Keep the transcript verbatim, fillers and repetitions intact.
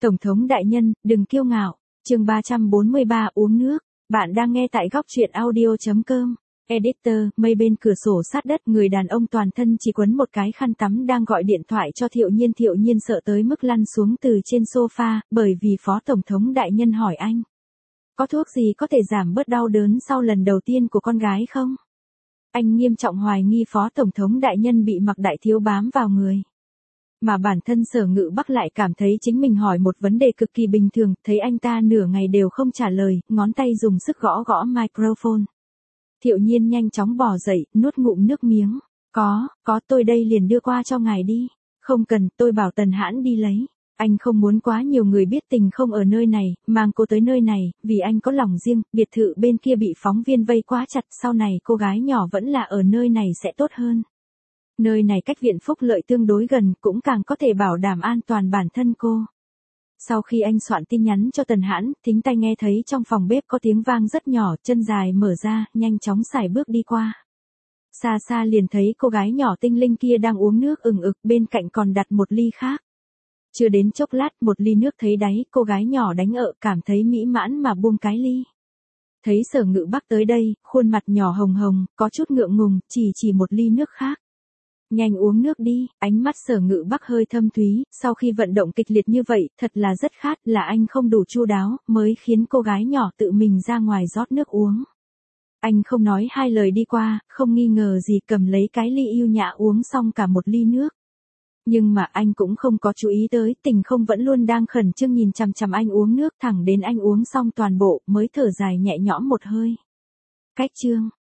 Tổng thống đại nhân, đừng kiêu ngạo. Chương ba trăm bốn mươi ba uống nước. Bạn đang nghe tại góc truyện audio chấm com. Editor, mây bên cửa sổ sát đất, người đàn ông toàn thân chỉ quấn một cái khăn tắm đang gọi điện thoại cho Thiệu Nhiên. Thiệu Nhiên sợ tới mức lăn xuống từ trên sofa, bởi vì Phó Tổng thống đại nhân hỏi anh. Có thuốc gì có thể giảm bớt đau đớn sau lần đầu tiên của con gái không? Anh nghiêm trọng hoài nghi Phó Tổng thống đại nhân bị Mạc Đại Thiếu bám vào người. Mà bản thân Sở Ngự Bắc lại cảm thấy chính mình hỏi một vấn đề cực kỳ bình thường, thấy anh ta nửa ngày đều không trả lời, ngón tay dùng sức gõ gõ microphone. Thiệu Nhiên nhanh chóng bò dậy, nuốt ngụm nước miếng. Có, có tôi đây liền đưa qua cho ngài đi. Không cần, tôi bảo Tần Hãn đi lấy. Anh không muốn quá nhiều người biết tình không ở nơi này, mang cô tới nơi này, vì anh có lòng riêng, biệt thự bên kia bị phóng viên vây quá chặt, sau này cô gái nhỏ vẫn là ở nơi này sẽ tốt hơn. Nơi này cách viện phúc lợi tương đối gần, cũng càng có thể bảo đảm an toàn bản thân cô. Sau khi anh soạn tin nhắn cho Tần Hãn, thính tai nghe thấy trong phòng bếp có tiếng vang rất nhỏ, chân dài mở ra, nhanh chóng sải bước đi qua. Xa xa liền thấy cô gái nhỏ tinh linh kia đang uống nước ừng ực, bên cạnh còn đặt một ly khác. Chưa đến chốc lát, một ly nước thấy đáy, cô gái nhỏ đánh ợ, cảm thấy mỹ mãn mà buông cái ly. Thấy Sở Ngự Bắc tới đây, khuôn mặt nhỏ hồng hồng, có chút ngượng ngùng, chỉ chỉ một ly nước khác. Nhanh uống nước đi, ánh mắt Sở Ngự Bắc hơi thâm thúy, sau khi vận động kịch liệt như vậy, thật là rất khát, là anh không đủ chu đáo, mới khiến cô gái nhỏ tự mình ra ngoài rót nước uống. Anh không nói hai lời đi qua, không nghi ngờ gì cầm lấy cái ly yêu nhã uống xong cả một ly nước. Nhưng mà anh cũng không có chú ý tới, Tình Không vẫn luôn đang khẩn trương nhìn chằm chằm anh uống nước, thẳng đến anh uống xong toàn bộ, mới thở dài nhẹ nhõm một hơi. Cách chương,